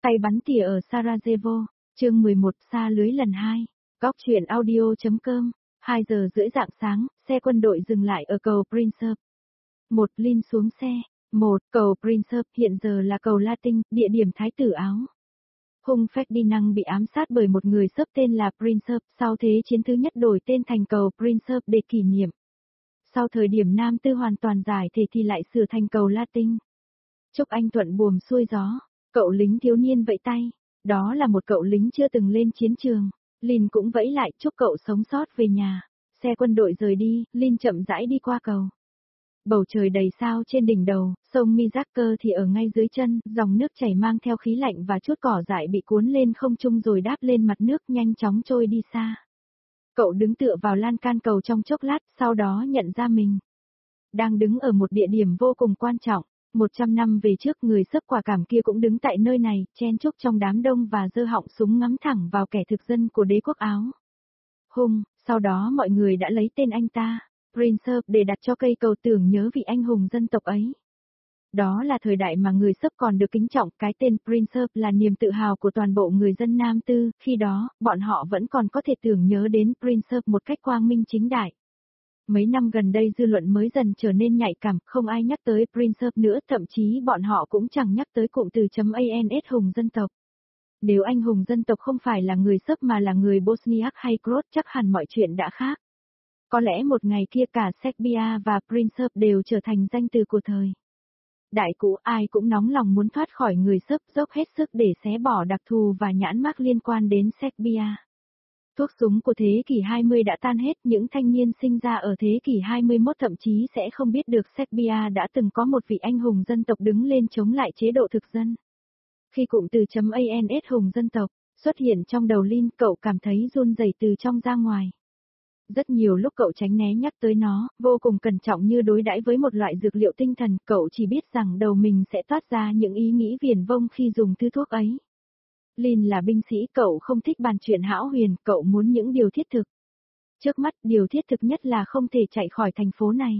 Tay bắn tỉa ở Sarajevo, chương 11 xa lưới lần 2, góc truyện audio.com, 2 giờ rưỡi rạng sáng, xe quân đội dừng lại ở cầu Princeps. Một Lin xuống xe, cầu Princeps hiện giờ là cầu Latin, địa điểm Thái tử Áo. Hung Ferdinand bị ám sát bởi một người Sớp tên là Princeps, sau Thế chiến thứ nhất đổi tên thành cầu Princeps để kỷ niệm. Sau thời điểm Nam Tư hoàn toàn giải thể thì lại sửa thành cầu Latin. Chúc anh thuận buồm xuôi gió, cậu lính thiếu niên vẫy tay, đó là một cậu lính chưa từng lên chiến trường. Lin cũng vẫy lại chúc cậu sống sót về nhà. Xe quân đội rời đi, Lin chậm rãi đi qua cầu. Bầu trời đầy sao trên đỉnh đầu, sông Mijaker thì ở ngay dưới chân, dòng nước chảy mang theo khí lạnh và chút cỏ dại bị cuốn lên không trung rồi đáp lên mặt nước nhanh chóng trôi đi xa. Cậu đứng tựa vào lan can cầu trong chốc lát, sau đó nhận ra mình đang đứng ở một địa điểm vô cùng quan trọng. 100 năm về trước người Sớp quả cảm kia cũng đứng tại nơi này, chen chúc trong đám đông và giơ họng súng ngắm thẳng vào kẻ thực dân của đế quốc Áo. Sau đó mọi người đã lấy tên anh ta, Princeps, để đặt cho cây cầu tưởng nhớ vị anh hùng dân tộc ấy. Đó là thời đại mà người Sớp còn được kính trọng, cái tên Princeps là niềm tự hào của toàn bộ người dân Nam Tư, khi đó, bọn họ vẫn còn có thể tưởng nhớ đến Princeps một cách quang minh chính đại. Mấy năm gần đây dư luận mới dần trở nên nhạy cảm, không ai nhắc tới Princeps nữa, thậm chí bọn họ cũng chẳng nhắc tới cụm từ .ans hùng dân tộc. Nếu anh hùng dân tộc không phải là người Sớp mà là người Bosniak hay Croat chắc hẳn mọi chuyện đã khác. Có lẽ một ngày kia cả Serbia và Princeps đều trở thành danh từ của thời đại cũ, ai cũng nóng lòng muốn thoát khỏi người Sớp, dốc hết sức để xé bỏ đặc thù và nhãn mác liên quan đến Serbia. Thuốc súng của thế kỷ 20 đã tan hết, những thanh niên sinh ra ở thế kỷ 21 thậm chí sẽ không biết được Serbia đã từng có một vị anh hùng dân tộc đứng lên chống lại chế độ thực dân. Khi cụm từ .ans hùng dân tộc xuất hiện trong đầu Lin, cậu cảm thấy run rẩy từ trong ra ngoài. Rất nhiều lúc cậu tránh né nhắc tới nó, vô cùng cẩn trọng như đối đãi với một loại dược liệu tinh thần, cậu chỉ biết rằng đầu mình sẽ toát ra những ý nghĩ viển vông khi dùng thứ thuốc ấy. Lin là binh sĩ, cậu không thích bàn chuyện hão huyền, cậu muốn những điều thiết thực. Trước mắt, điều thiết thực nhất là không thể chạy khỏi thành phố này.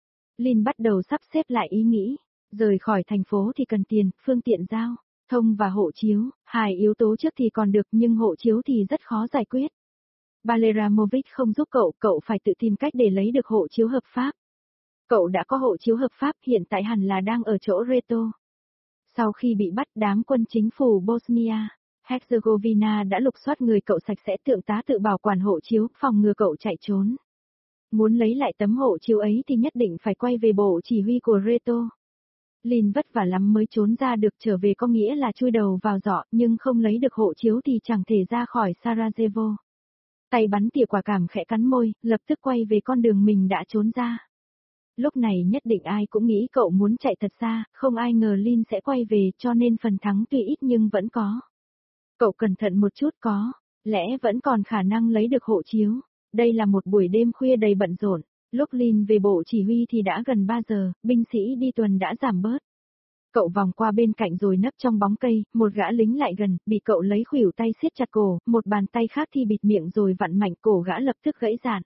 Lin bắt đầu sắp xếp lại ý nghĩ, rời khỏi thành phố thì cần tiền, phương tiện giao thông và hộ chiếu, hai yếu tố trước thì còn được nhưng hộ chiếu thì rất khó giải quyết. Baleramovic không giúp cậu phải tự tìm cách để lấy được hộ chiếu hợp pháp. Cậu đã có hộ chiếu hợp pháp, hiện tại hẳn là đang ở chỗ Reto. Sau khi bị bắt, đám quân chính phủ Bosnia Herzegovina đã lục soát người cậu sạch sẽ, thượng tá tự bảo quản hộ chiếu, phòng ngừa cậu chạy trốn. Muốn lấy lại tấm hộ chiếu ấy thì nhất định phải quay về bộ chỉ huy của Reto. Lin vất vả lắm mới trốn ra được, trở về có nghĩa là chui đầu vào giỏ, nhưng không lấy được hộ chiếu thì chẳng thể ra khỏi Sarajevo. Tay bắn tỉa quả cảm khẽ cắn môi, lập tức quay về con đường mình đã trốn ra. Lúc này nhất định ai cũng nghĩ cậu muốn chạy thật xa, không ai ngờ Lin sẽ quay về, cho nên phần thắng tuy ít nhưng vẫn có. Cậu cẩn thận một chút, có lẽ vẫn còn khả năng lấy được hộ chiếu. Đây là một buổi đêm khuya đầy bận rộn, lúc Lin về bộ chỉ huy thì đã gần 3 giờ, binh sĩ đi tuần đã giảm bớt. Cậu vòng qua bên cạnh rồi nấp trong bóng cây, một gã lính lại gần, bị cậu lấy khuỷu tay siết chặt cổ, một bàn tay khác thì bịt miệng rồi vặn mạnh, cổ gã lập tức gãy rạn.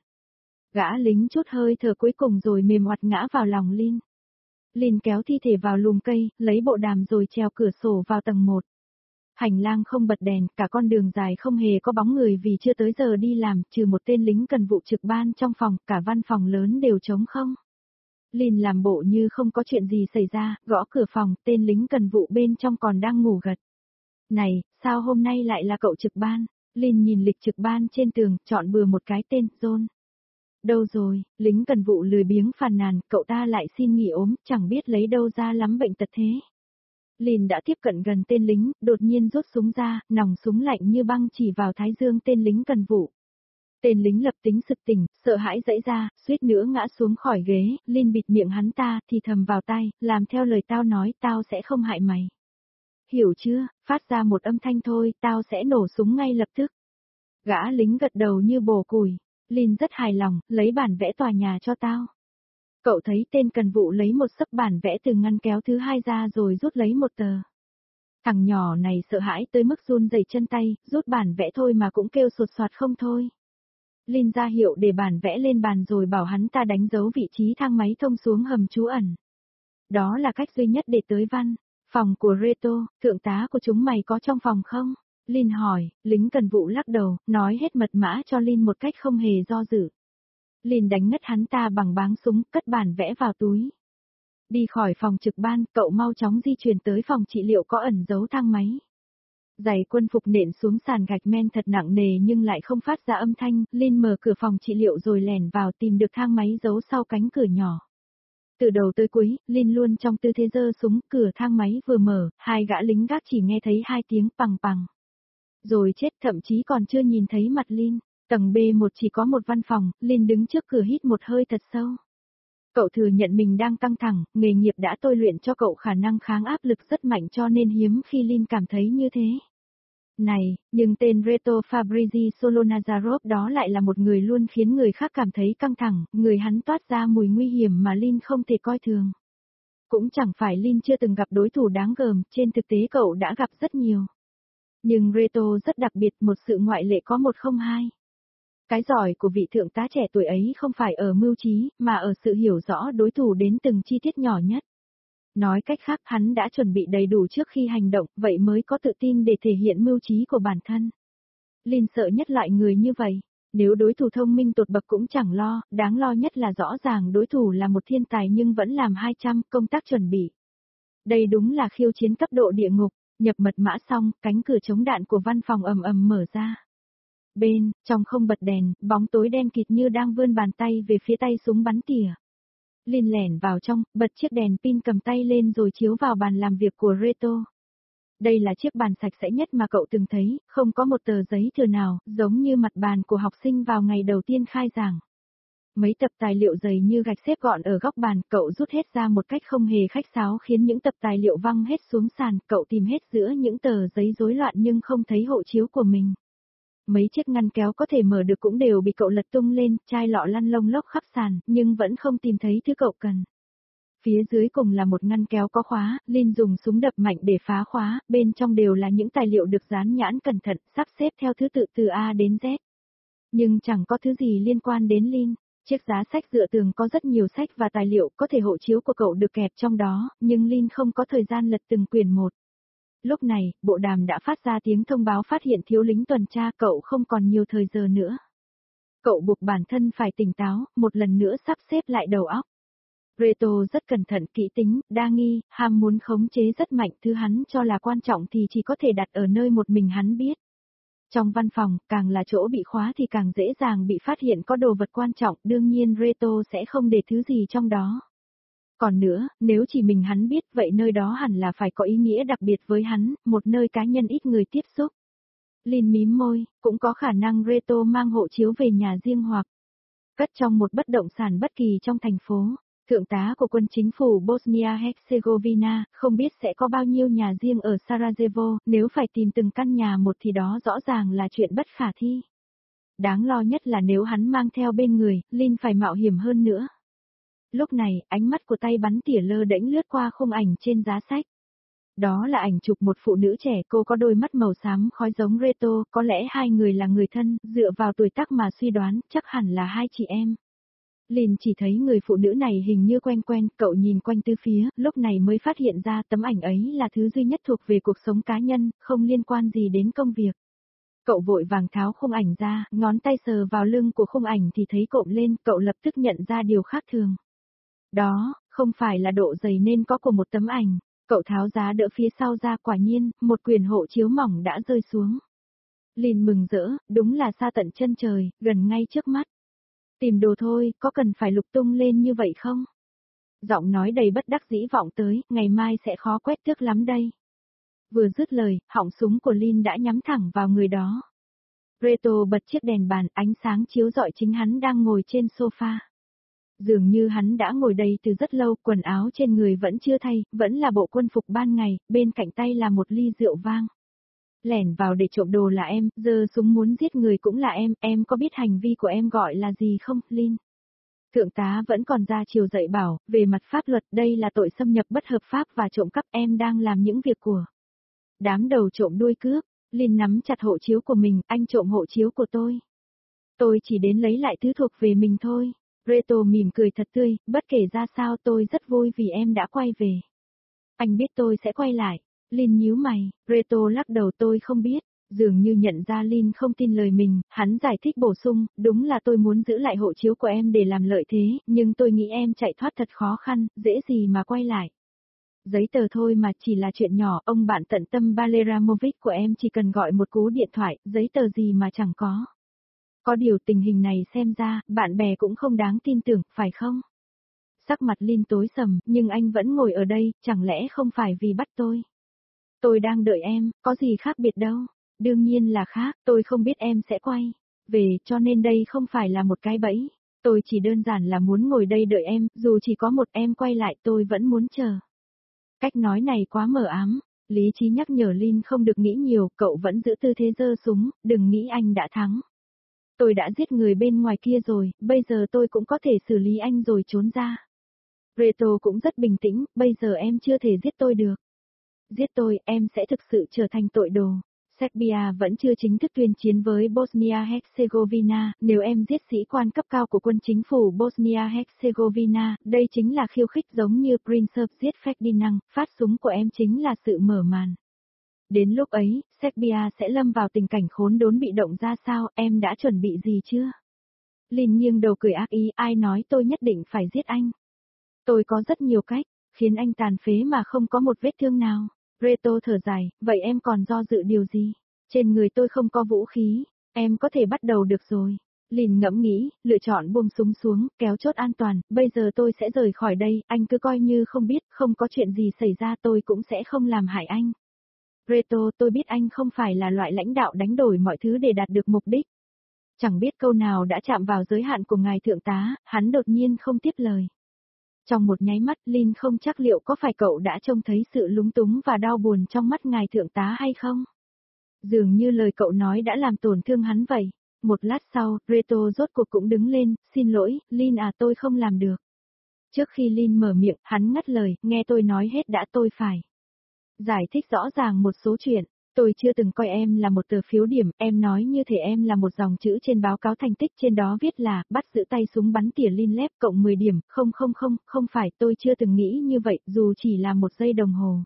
Gã lính chút hơi thở cuối cùng rồi mềm oặt ngã vào lòng Lin. Lin kéo thi thể vào lùm cây, lấy bộ đàm rồi trèo cửa sổ vào tầng 1. Hành lang không bật đèn, cả con đường dài không hề có bóng người vì chưa tới giờ đi làm, trừ một tên lính cần vụ trực ban trong phòng, cả văn phòng lớn đều trống không. Lin làm bộ như không có chuyện gì xảy ra, gõ cửa phòng, tên lính cần vụ bên trong còn đang ngủ gật. Này, sao hôm nay lại là cậu trực ban? Lin nhìn lịch trực ban trên tường, chọn bừa một cái tên, John. Đâu rồi, lính cần vụ lười biếng phàn nàn, cậu ta lại xin nghỉ ốm, chẳng biết lấy đâu ra lắm bệnh tật thế. Lin đã tiếp cận gần tên lính, đột nhiên rút súng ra, nòng súng lạnh như băng chỉ vào thái dương tên lính cần vụ. Tên lính lập tính sực tỉnh, sợ hãi giãy ra, suýt nữa ngã xuống khỏi ghế, Lin bịt miệng hắn ta, thì thầm vào tai, làm theo lời tao nói, tao sẽ không hại mày. Hiểu chưa, phát ra một âm thanh thôi, tao sẽ nổ súng ngay lập tức. Gã lính gật đầu như bồ củi. Lin rất hài lòng, lấy bản vẽ tòa nhà cho tao. Cậu thấy tên cần vụ lấy một xấp bản vẽ từ ngăn kéo thứ hai ra rồi rút lấy một tờ. Thằng nhỏ này sợ hãi tới mức run rẩy chân tay, rút bản vẽ thôi mà cũng kêu sột soạt không thôi. Lin ra hiệu để bản vẽ lên bàn rồi bảo hắn ta đánh dấu vị trí thang máy thông xuống hầm trú ẩn. Đó là cách duy nhất để tới văn Phòng của Reto, thượng tá của chúng mày có trong phòng không? Lin hỏi, lính cần vụ lắc đầu, nói hết mật mã cho Lin một cách không hề do dự. Lin đánh ngất hắn ta bằng báng súng, cất bản vẽ vào túi. Đi khỏi phòng trực ban, cậu mau chóng di chuyển tới phòng trị liệu có ẩn giấu thang máy. Giày quân phục nện xuống sàn gạch men thật nặng nề nhưng lại không phát ra âm thanh, Lin mở cửa phòng trị liệu rồi lẻn vào tìm được thang máy giấu sau cánh cửa nhỏ. Từ đầu tới cuối, Lin luôn trong tư thế giơ súng, cửa thang máy vừa mở, hai gã lính gác chỉ nghe thấy hai tiếng pằng pằng. Rồi chết, thậm chí còn chưa nhìn thấy mặt Lin. Tầng B1 chỉ có một văn phòng, Lin đứng trước cửa hít một hơi thật sâu. Cậu thừa nhận mình đang căng thẳng, nghề nghiệp đã tôi luyện cho cậu khả năng kháng áp lực rất mạnh cho nên hiếm khi Lin cảm thấy như thế. Này, nhưng tên Reto Fabrizi Solonazarov đó lại là một người luôn khiến người khác cảm thấy căng thẳng, người hắn toát ra mùi nguy hiểm mà Lin không thể coi thường. Cũng chẳng phải Lin chưa từng gặp đối thủ đáng gờm, trên thực tế cậu đã gặp rất nhiều. Nhưng Reto rất đặc biệt, một sự ngoại lệ có một không hai. Cái giỏi của vị thượng tá trẻ tuổi ấy không phải ở mưu trí, mà ở sự hiểu rõ đối thủ đến từng chi tiết nhỏ nhất. Nói cách khác hắn đã chuẩn bị đầy đủ trước khi hành động, vậy mới có tự tin để thể hiện mưu trí của bản thân. Lin sợ nhất loại người như vậy. Nếu đối thủ thông minh tột bậc cũng chẳng lo, đáng lo nhất là rõ ràng đối thủ là một thiên tài nhưng vẫn làm 200 công tác chuẩn bị. Đây đúng là khiêu chiến cấp độ địa ngục, nhập mật mã xong, cánh cửa chống đạn của văn phòng ầm ầm mở ra. Bên, trong không bật đèn, bóng tối đen kịt như đang vươn bàn tay về phía tay súng bắn tỉa. Lin lẻn vào trong, bật chiếc đèn pin cầm tay lên rồi chiếu vào bàn làm việc của Reto. Đây là chiếc bàn sạch sẽ nhất mà cậu từng thấy, không có một tờ giấy thừa nào, giống như mặt bàn của học sinh vào ngày đầu tiên khai giảng. Mấy tập tài liệu dày như gạch xếp gọn ở góc bàn, cậu rút hết ra một cách không hề khách sáo khiến những tập tài liệu văng hết xuống sàn, cậu tìm hết giữa những tờ giấy rối loạn nhưng không thấy hộ chiếu của mình. Mấy chiếc ngăn kéo có thể mở được cũng đều bị cậu lật tung lên, chai lọ lăn lông lốc khắp sàn, nhưng vẫn không tìm thấy thứ cậu cần. Phía dưới cùng là một ngăn kéo có khóa, Lin dùng súng đập mạnh để phá khóa, bên trong đều là những tài liệu được dán nhãn cẩn thận, sắp xếp theo thứ tự từ A đến Z. Nhưng chẳng có thứ gì liên quan đến Lin. Chiếc giá sách dựa tường có rất nhiều sách và tài liệu, có thể hộ chiếu của cậu được kẹp trong đó, nhưng Lin không có thời gian lật từng quyển một. Lúc này, bộ đàm đã phát ra tiếng thông báo phát hiện thiếu lính tuần tra, cậu không còn nhiều thời giờ nữa. Cậu buộc bản thân phải tỉnh táo, một lần nữa sắp xếp lại đầu óc. Reto rất cẩn thận kỹ tính, đa nghi, ham muốn khống chế rất mạnh, thứ hắn cho là quan trọng thì chỉ có thể đặt ở nơi một mình hắn biết. Trong văn phòng, càng là chỗ bị khóa thì càng dễ dàng bị phát hiện có đồ vật quan trọng, đương nhiên Reto sẽ không để thứ gì trong đó. Còn nữa, nếu chỉ mình hắn biết vậy nơi đó hẳn là phải có ý nghĩa đặc biệt với hắn, một nơi cá nhân ít người tiếp xúc. Lin mím môi, cũng có khả năng Reto mang hộ chiếu về nhà riêng hoặc cất trong một bất động sản bất kỳ trong thành phố. Thượng tá của quân chính phủ Bosnia-Herzegovina, không biết sẽ có bao nhiêu nhà riêng ở Sarajevo, nếu phải tìm từng căn nhà một thì đó rõ ràng là chuyện bất khả thi. Đáng lo nhất là nếu hắn mang theo bên người, Lin phải mạo hiểm hơn nữa. Lúc này, ánh mắt của tay bắn tỉa lơ đễnh lướt qua khung ảnh trên giá sách. Đó là ảnh chụp một phụ nữ trẻ, cô có đôi mắt màu xám khói giống Reto, có lẽ hai người là người thân, dựa vào tuổi tác mà suy đoán, chắc hẳn là hai chị em. Lin chỉ thấy người phụ nữ này hình như quen quen, cậu nhìn quanh tứ phía, lúc này mới phát hiện ra tấm ảnh ấy là thứ duy nhất thuộc về cuộc sống cá nhân, không liên quan gì đến công việc. Cậu vội vàng tháo khung ảnh ra, ngón tay sờ vào lưng của khung ảnh thì thấy cộm lên, cậu lập tức nhận ra điều khác thường. Đó, không phải là độ dày nên có của một tấm ảnh, cậu tháo giá đỡ phía sau ra, quả nhiên, một quyển hộ chiếu mỏng đã rơi xuống. Lin mừng rỡ, đúng là xa tận chân trời, gần ngay trước mắt. Tìm đồ thôi, có cần phải lục tung lên như vậy không? Giọng nói đầy bất đắc dĩ vọng tới, ngày mai sẽ khó quét tước lắm đây. Vừa dứt lời, họng súng của Lin đã nhắm thẳng vào người đó. Reto bật chiếc đèn bàn, ánh sáng chiếu rọi chính hắn đang ngồi trên sofa. Dường như hắn đã ngồi đây từ rất lâu, quần áo trên người vẫn chưa thay, vẫn là bộ quân phục ban ngày, bên cạnh tay là một ly rượu vang. Lẻn vào để trộm đồ là em, giơ súng muốn giết người cũng là em có biết hành vi của em gọi là gì không, Lin? Thượng tá vẫn còn ra chiều dạy bảo, về mặt pháp luật đây là tội xâm nhập bất hợp pháp và trộm cắp, em đang làm những việc của đám đầu trộm đuôi cướp. Lin nắm chặt hộ chiếu của mình, anh trộm hộ chiếu của tôi. Tôi chỉ đến lấy lại thứ thuộc về mình thôi. Reto mỉm cười thật tươi, bất kể ra sao tôi rất vui vì em đã quay về. Anh biết tôi sẽ quay lại. Lin nhíu mày, Reto lắc đầu tôi không biết. Dường như nhận ra Lin không tin lời mình, hắn giải thích bổ sung, đúng là tôi muốn giữ lại hộ chiếu của em để làm lợi thế, nhưng tôi nghĩ em chạy thoát thật khó khăn, dễ gì mà quay lại. Giấy tờ thôi mà chỉ là chuyện nhỏ, ông bạn tận tâm Baleramovic của em chỉ cần gọi một cú điện thoại, giấy tờ gì mà chẳng có. Có điều tình hình này xem ra, bạn bè cũng không đáng tin tưởng, phải không? Sắc mặt Lin tối sầm, nhưng anh vẫn ngồi ở đây, chẳng lẽ không phải vì bắt tôi? Tôi đang đợi em, có gì khác biệt đâu. Đương nhiên là khác, tôi không biết em sẽ quay về, cho nên đây không phải là một cái bẫy. Tôi chỉ đơn giản là muốn ngồi đây đợi em, dù chỉ có một em quay lại tôi vẫn muốn chờ. Cách nói này quá mờ ám. Lý trí nhắc nhở Lin không được nghĩ nhiều, cậu vẫn giữ tư thế giơ súng, đừng nghĩ anh đã thắng. Tôi đã giết người bên ngoài kia rồi, bây giờ tôi cũng có thể xử lý anh rồi trốn ra. Reto cũng rất bình tĩnh, bây giờ em chưa thể giết tôi được. Giết tôi, em sẽ thực sự trở thành tội đồ. Serbia vẫn chưa chính thức tuyên chiến với Bosnia-Herzegovina, nếu em giết sĩ quan cấp cao của quân chính phủ Bosnia-Herzegovina, đây chính là khiêu khích giống như Prince giết Ferdinand, phát súng của em chính là sự mở màn. Đến lúc ấy, Serbia sẽ lâm vào tình cảnh khốn đốn bị động ra sao, em đã chuẩn bị gì chưa? Lin nghiêng đầu cười ác ý, ai nói tôi nhất định phải giết anh? Tôi có rất nhiều cách, khiến anh tàn phế mà không có một vết thương nào. Reto thở dài, vậy em còn do dự điều gì? Trên người tôi không có vũ khí, em có thể bắt đầu được rồi. Lin ngẫm nghĩ, lựa chọn buông súng xuống, kéo chốt an toàn, bây giờ tôi sẽ rời khỏi đây, anh cứ coi như không biết, không có chuyện gì xảy ra tôi cũng sẽ không làm hại anh. Reto, tôi biết anh không phải là loại lãnh đạo đánh đổi mọi thứ để đạt được mục đích. Chẳng biết câu nào đã chạm vào giới hạn của ngài thượng tá, hắn đột nhiên không tiếp lời. Trong một nháy mắt, Lin không chắc liệu có phải cậu đã trông thấy sự lúng túng và đau buồn trong mắt ngài thượng tá hay không? Dường như lời cậu nói đã làm tổn thương hắn vậy. Một lát sau, Reto rốt cuộc cũng đứng lên, xin lỗi, Lin à tôi không làm được. Trước khi Lin mở miệng, hắn ngắt lời, nghe tôi nói hết đã tôi phải giải thích rõ ràng một số chuyện. Tôi chưa từng coi em là một tờ phiếu điểm, em nói như thể em là một dòng chữ trên báo cáo thành tích trên đó viết là, bắt giữ tay súng bắn tỉa Lin Lép cộng 10 điểm, không phải tôi chưa từng nghĩ như vậy, dù chỉ là một giây đồng hồ.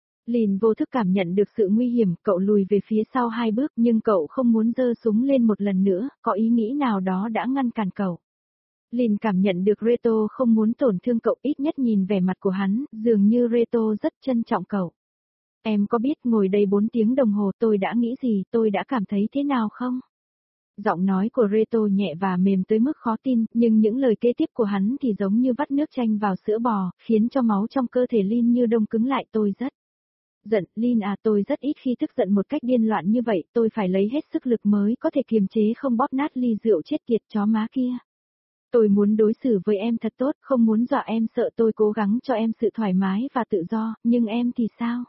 Lin vô thức cảm nhận được sự nguy hiểm, cậu lùi về phía sau 2 bước nhưng cậu không muốn giơ súng lên một lần nữa, có ý nghĩ nào đó đã ngăn cản cậu. Lin cảm nhận được Reto không muốn tổn thương cậu, ít nhất nhìn vẻ mặt của hắn, dường như Reto rất trân trọng cậu. Em có biết ngồi đây 4 tiếng đồng hồ tôi đã nghĩ gì, tôi đã cảm thấy thế nào không? Giọng nói của Reto nhẹ và mềm tới mức khó tin, nhưng những lời kế tiếp của hắn thì giống như vắt nước chanh vào sữa bò, khiến cho máu trong cơ thể Lin như đông cứng lại. Tôi rất giận, Lin à tôi rất ít khi tức giận một cách điên loạn như vậy, tôi phải lấy hết sức lực mới có thể kiềm chế không bóp nát ly rượu chết tiệt chó má kia. Tôi muốn đối xử với em thật tốt, không muốn dọa em sợ, tôi cố gắng cho em sự thoải mái và tự do, nhưng em thì sao?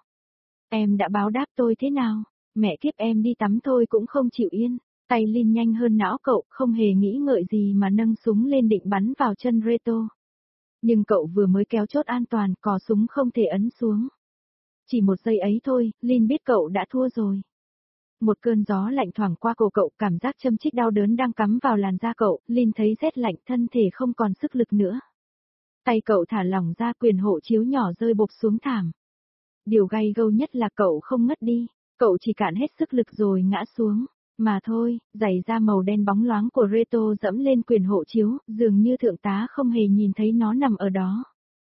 Em đã báo đáp tôi thế nào? Mẹ kiếp em đi tắm thôi cũng không chịu yên. Tay Lin nhanh hơn não cậu, không hề nghĩ ngợi gì mà nâng súng lên định bắn vào chân Reto. Nhưng cậu vừa mới kéo chốt an toàn, cò súng không thể ấn xuống. Chỉ một giây ấy thôi, Lin biết cậu đã thua rồi. Một cơn gió lạnh thoảng qua cổ cậu, cảm giác châm chích đau đớn đang cắm vào làn da cậu, Lin thấy rét lạnh, thân thể không còn sức lực nữa. Tay cậu thả lỏng ra, quyền hộ chiếu nhỏ rơi bộp xuống thảm. Điều gay gâu nhất là cậu không ngất đi, cậu chỉ cạn hết sức lực rồi ngã xuống. Mà thôi, giày da màu đen bóng loáng của Reto dẫm lên quyền hộ chiếu, dường như thượng tá không hề nhìn thấy nó nằm ở đó.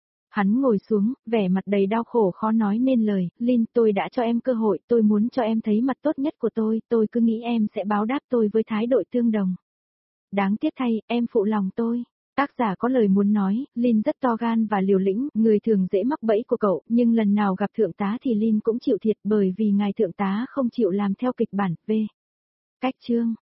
Hắn ngồi xuống, vẻ mặt đầy đau khổ khó nói nên lời, Lin tôi đã cho em cơ hội, tôi muốn cho em thấy mặt tốt nhất của tôi cứ nghĩ em sẽ báo đáp tôi với thái độ tương đồng. Đáng tiếc thay, em phụ lòng tôi. Tác giả có lời muốn nói, Lin rất to gan và liều lĩnh, người thường dễ mắc bẫy của cậu, nhưng lần nào gặp thượng tá thì Lin cũng chịu thiệt bởi vì ngài thượng tá không chịu làm theo kịch bản. V. Cách chương